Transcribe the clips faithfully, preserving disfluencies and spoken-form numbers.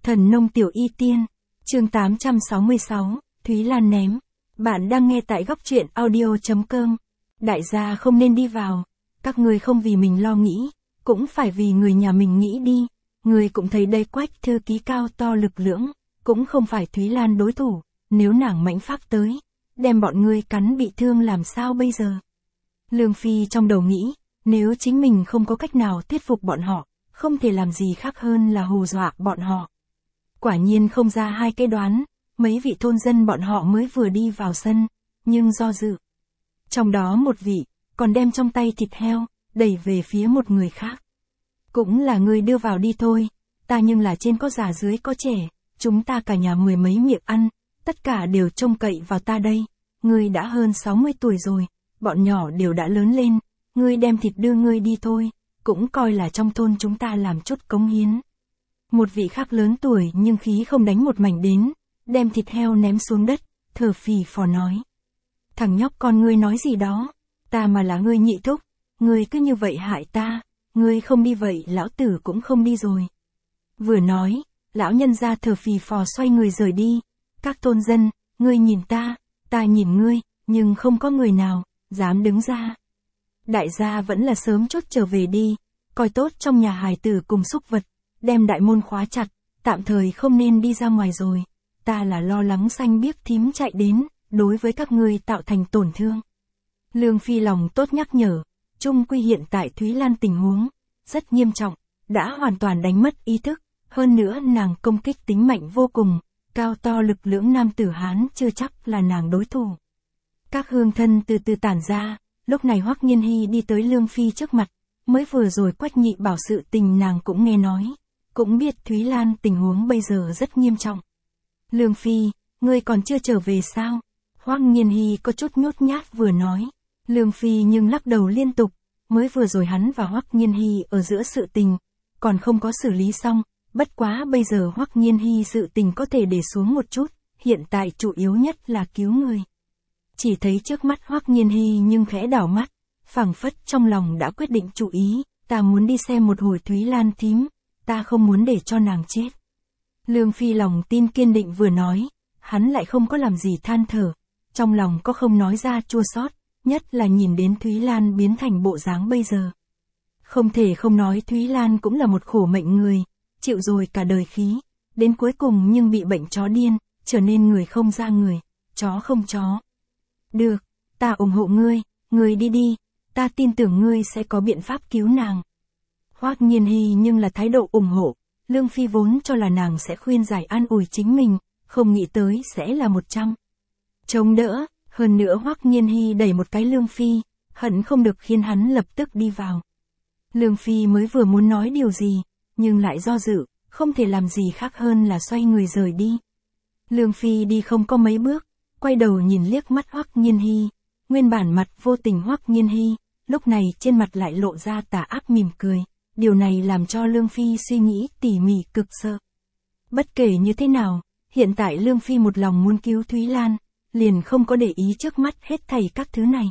Thần nông tiểu y tiên, chương tám trăm sáu mươi sáu, Thúy Lan ném. Bạn đang nghe tại góc truyện audio.com. Đại gia không nên đi vào, các người không vì mình lo nghĩ, cũng phải vì người nhà mình nghĩ đi. Người cũng thấy đây Quách thư ký cao to lực lưỡng, cũng không phải Thúy Lan đối thủ, nếu nàng mãnh phát tới, đem bọn ngươi cắn bị thương làm sao bây giờ? Lương Phi trong đầu nghĩ, nếu chính mình không có cách nào thuyết phục bọn họ, không thể làm gì khác hơn là hù dọa bọn họ. Quả nhiên không ra hai cái đoán, mấy vị thôn dân bọn họ mới vừa đi vào sân, nhưng do dự. Trong đó một vị, còn đem trong tay thịt heo, đẩy về phía một người khác. Cũng là người đưa vào đi thôi, ta nhưng là trên có già dưới có trẻ, chúng ta cả nhà mười mấy miệng ăn, tất cả đều trông cậy vào ta đây. Ngươi đã hơn sáu mươi tuổi rồi, bọn nhỏ đều đã lớn lên, ngươi đem thịt đưa ngươi đi thôi, cũng coi là trong thôn chúng ta làm chút cống hiến. Một vị khác lớn tuổi nhưng khí không đánh một mảnh đến, đem thịt heo ném xuống đất, thở phì phò nói. Thằng nhóc con ngươi nói gì đó, ta mà là ngươi nhị thúc, ngươi cứ như vậy hại ta, ngươi không đi vậy lão tử cũng không đi rồi. Vừa nói, lão nhân ra thở phì phò xoay người rời đi, các thôn dân, ngươi nhìn ta, ta nhìn ngươi, nhưng không có người nào dám đứng ra. Đại gia vẫn là sớm chốt trở về đi, coi tốt trong nhà hài tử cùng súc vật, đem đại môn khóa chặt, tạm thời không nên đi ra ngoài rồi, ta là lo lắng xanh biếc thím chạy đến, đối với các ngươi tạo thành tổn thương. Lương Phi lòng tốt nhắc nhở, chung quy hiện tại Thúy Lan tình huống, rất nghiêm trọng, đã hoàn toàn đánh mất ý thức, hơn nữa nàng công kích tính mạnh vô cùng, cao to lực lưỡng nam tử Hán chưa chắc là nàng đối thủ. Các hương thân từ từ tản ra, lúc này Hoắc Nhiên Hi đi tới Lương Phi trước mặt, mới vừa rồi Quách Nhị bảo sự tình nàng cũng nghe nói, cũng biết Thúy Lan tình huống bây giờ rất nghiêm trọng. Lương Phi, ngươi còn chưa trở về sao? Hoắc Nhiên Hi có chút nhút nhát vừa nói. Lương Phi nhưng lắc đầu liên tục, mới vừa rồi hắn và Hoắc Nhiên Hi ở giữa sự tình, còn không có xử lý xong, bất quá bây giờ Hoắc Nhiên Hi sự tình có thể để xuống một chút, hiện tại chủ yếu nhất là cứu người. Chỉ thấy trước mắt Hoắc Nhiên Hi nhưng khẽ đảo mắt, phảng phất trong lòng đã quyết định chủ ý, ta muốn đi xem một hồi Thúy Lan thím, ta không muốn để cho nàng chết. Lương Phi lòng tin kiên định vừa nói, hắn lại không có làm gì than thở, trong lòng có không nói ra chua xót, nhất là nhìn đến Thúy Lan biến thành bộ dáng bây giờ. Không thể không nói Thúy Lan cũng là một khổ mệnh người, chịu rồi cả đời khí, đến cuối cùng nhưng bị bệnh chó điên, trở nên người không ra người, chó không chó. Được, ta ủng hộ ngươi, ngươi đi đi, ta tin tưởng ngươi sẽ có biện pháp cứu nàng. Hoắc Nhiên Hi nhưng là thái độ ủng hộ, Lương Phi vốn cho là nàng sẽ khuyên giải an ủi chính mình, không nghĩ tới sẽ là một trăm. Chống đỡ, hơn nữa Hoắc Nhiên Hi đẩy một cái Lương Phi, hận không được khiến hắn lập tức đi vào. Lương Phi mới vừa muốn nói điều gì, nhưng lại do dự, không thể làm gì khác hơn là xoay người rời đi. Lương Phi đi không có mấy bước, quay đầu nhìn liếc mắt Hoắc Nhiên Hi, nguyên bản mặt vô tình Hoắc Nhiên Hi, lúc này trên mặt lại lộ ra tà ác mỉm cười, điều này làm cho Lương Phi suy nghĩ tỉ mỉ cực sợ. Bất kể như thế nào, hiện tại Lương Phi một lòng muốn cứu Thúy Lan, liền không có để ý trước mắt hết thảy các thứ này.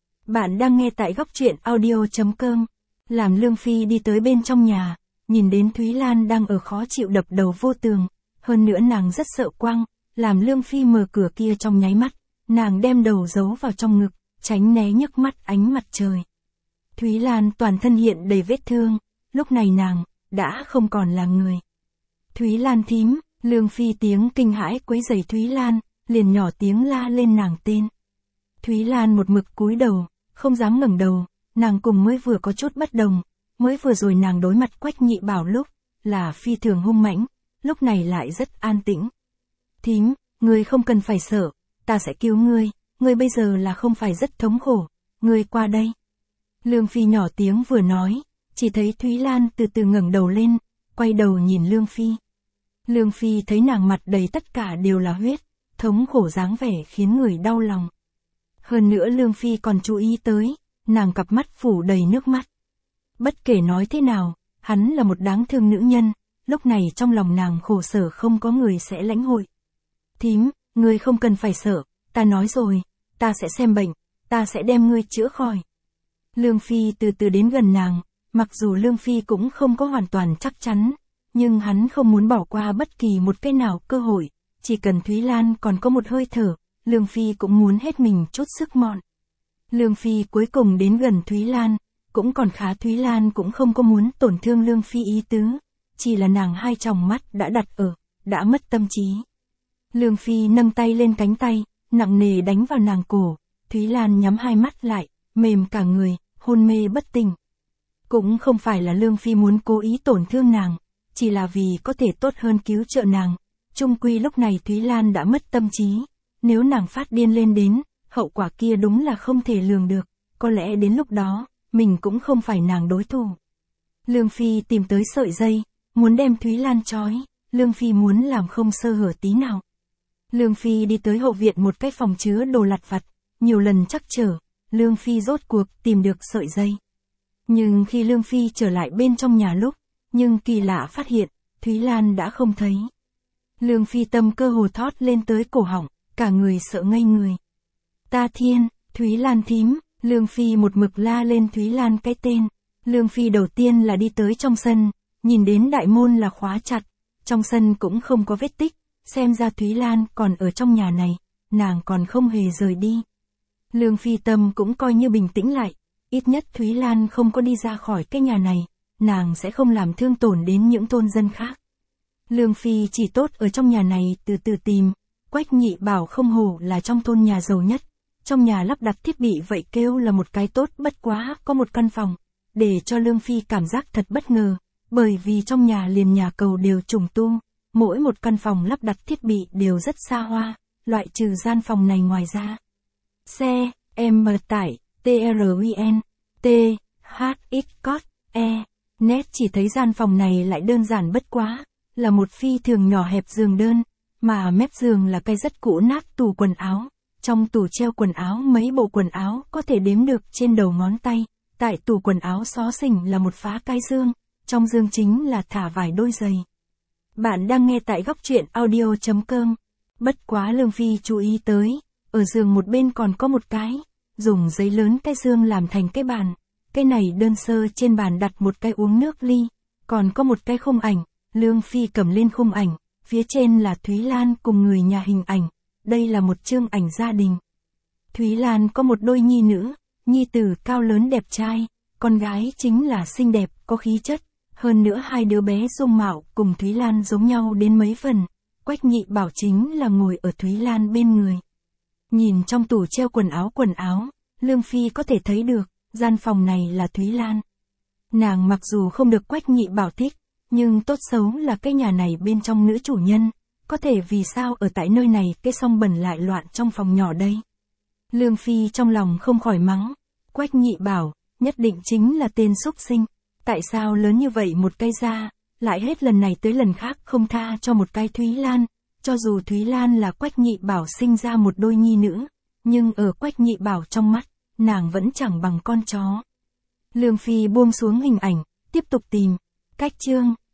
Bạn đang nghe tại góc truyện audio.com, làm Lương Phi đi tới bên trong nhà, nhìn đến Thúy Lan đang ở khó chịu đập đầu vô tường, hơn nữa nàng rất sợ quang, làm Lương Phi mở cửa kia trong nháy mắt, nàng đem đầu giấu vào trong ngực, tránh né nhức mắt ánh mặt trời. Thúy Lan toàn thân hiện đầy vết thương, lúc này nàng, đã không còn là người. Thúy Lan thím, Lương Phi tiếng kinh hãi quấy rầy Thúy Lan, liền nhỏ tiếng la lên nàng tên. Thúy Lan một mực cúi đầu, không dám ngẩng đầu, nàng cùng mới vừa có chút bất đồng, mới vừa rồi nàng đối mặt Quách Nhị bảo lúc, là phi thường hung mãnh, lúc này lại rất an tĩnh. Thím, ngươi không cần phải sợ, ta sẽ cứu ngươi, ngươi bây giờ là không phải rất thống khổ, ngươi qua đây. Lương Phi nhỏ tiếng vừa nói, chỉ thấy Thúy Lan từ từ ngẩng đầu lên, quay đầu nhìn Lương Phi. Lương Phi thấy nàng mặt đầy tất cả đều là huyết, thống khổ dáng vẻ khiến người đau lòng. Hơn nữa Lương Phi còn chú ý tới, nàng cặp mắt phủ đầy nước mắt. Bất kể nói thế nào, hắn là một đáng thương nữ nhân, lúc này trong lòng nàng khổ sở không có người sẽ lãnh hội. Thím, ngươi không cần phải sợ, ta nói rồi, ta sẽ xem bệnh, ta sẽ đem ngươi chữa khỏi. Lương Phi từ từ đến gần nàng, mặc dù Lương Phi cũng không có hoàn toàn chắc chắn, nhưng hắn không muốn bỏ qua bất kỳ một cái nào cơ hội, chỉ cần Thúy Lan còn có một hơi thở, Lương Phi cũng muốn hết mình chút sức mọn. Lương Phi cuối cùng đến gần Thúy Lan, cũng còn khá Thúy Lan cũng không có muốn tổn thương Lương Phi ý tứ, chỉ là nàng hai tròng mắt đã đặt ở, đã mất tâm trí. Lương Phi nâng tay lên cánh tay, nặng nề đánh vào nàng cổ, Thúy Lan nhắm hai mắt lại, mềm cả người, hôn mê bất tỉnh. Cũng không phải là Lương Phi muốn cố ý tổn thương nàng, chỉ là vì có thể tốt hơn cứu trợ nàng. Chung quy lúc này Thúy Lan đã mất tâm trí, nếu nàng phát điên lên đến, hậu quả kia đúng là không thể lường được, có lẽ đến lúc đó, mình cũng không phải nàng đối thủ. Lương Phi tìm tới sợi dây, muốn đem Thúy Lan trói, Lương Phi muốn làm không sơ hở tí nào. Lương Phi đi tới hậu viện một cái phòng chứa đồ lặt vặt, nhiều lần trắc trở, Lương Phi rốt cuộc tìm được sợi dây. Nhưng khi Lương Phi trở lại bên trong nhà lúc, nhưng kỳ lạ phát hiện, Thúy Lan đã không thấy. Lương Phi tâm cơ hồ thót lên tới cổ họng, cả người sợ ngây người. Ta thiên, Thúy Lan thím, Lương Phi một mực la lên Thúy Lan cái tên. Lương Phi đầu tiên là đi tới trong sân, nhìn đến đại môn là khóa chặt, trong sân cũng không có vết tích, xem ra Thúy Lan còn ở trong nhà này, nàng còn không hề rời đi. Lương Phi tâm cũng coi như bình tĩnh lại, ít nhất Thúy Lan không có đi ra khỏi cái nhà này, nàng sẽ không làm thương tổn đến những thôn dân khác. Lương Phi chỉ tốt ở trong nhà này từ từ tìm, Quách Nhị bảo không hổ là trong thôn nhà giàu nhất, trong nhà lắp đặt thiết bị vậy kêu là một cái tốt bất quá có một căn phòng, để cho Lương Phi cảm giác thật bất ngờ, bởi vì trong nhà liền nhà cầu đều trùng tu, mỗi một căn phòng lắp đặt thiết bị đều rất xa hoa, loại trừ gian phòng này ngoài ra. Xe, M tải, T R U N, T, H X cot, E, nét chỉ thấy gian phòng này lại đơn giản bất quá, là một phi thường nhỏ hẹp giường đơn, mà mép giường là cái rất cũ nát tủ quần áo, trong tủ treo quần áo mấy bộ quần áo có thể đếm được trên đầu ngón tay, tại tủ quần áo xó xỉnh là một phá cái dương, trong dương chính là thả vài đôi giày. Bạn đang nghe tại góc truyện audio chấm com. Bất quá Lương Phi chú ý tới, ở giường một bên còn có một cái, dùng giấy lớn cái dương làm thành cái bàn. Cái này đơn sơ trên bàn đặt một cái uống nước ly, còn có một cái khung ảnh, Lương Phi cầm lên khung ảnh, phía trên là Thúy Lan cùng người nhà hình ảnh, đây là một chương ảnh gia đình. Thúy Lan có một đôi nhi nữ, nhi tử cao lớn đẹp trai, con gái chính là xinh đẹp, có khí chất. Hơn nữa hai đứa bé dung mạo cùng Thúy Lan giống nhau đến mấy phần, Quách Nhị bảo chính là ngồi ở Thúy Lan bên người. Nhìn trong tủ treo quần áo quần áo, Lương Phi có thể thấy được, gian phòng này là Thúy Lan. Nàng mặc dù không được Quách Nhị bảo thích, nhưng tốt xấu là cái nhà này bên trong nữ chủ nhân, có thể vì sao ở tại nơi này cái song bẩn lại loạn trong phòng nhỏ đây. Lương Phi trong lòng không khỏi mắng, Quách Nhị bảo, nhất định chính là tên súc sinh. Tại sao lớn như vậy một cây ra, lại hết lần này tới lần khác không tha cho một cái Thúy Lan, cho dù Thúy Lan là Quách Nhị bảo sinh ra một đôi nhi nữ, nhưng ở Quách Nhị bảo trong mắt, nàng vẫn chẳng bằng con chó. Lương Phi buông xuống hình ảnh, tiếp tục tìm, cách chương.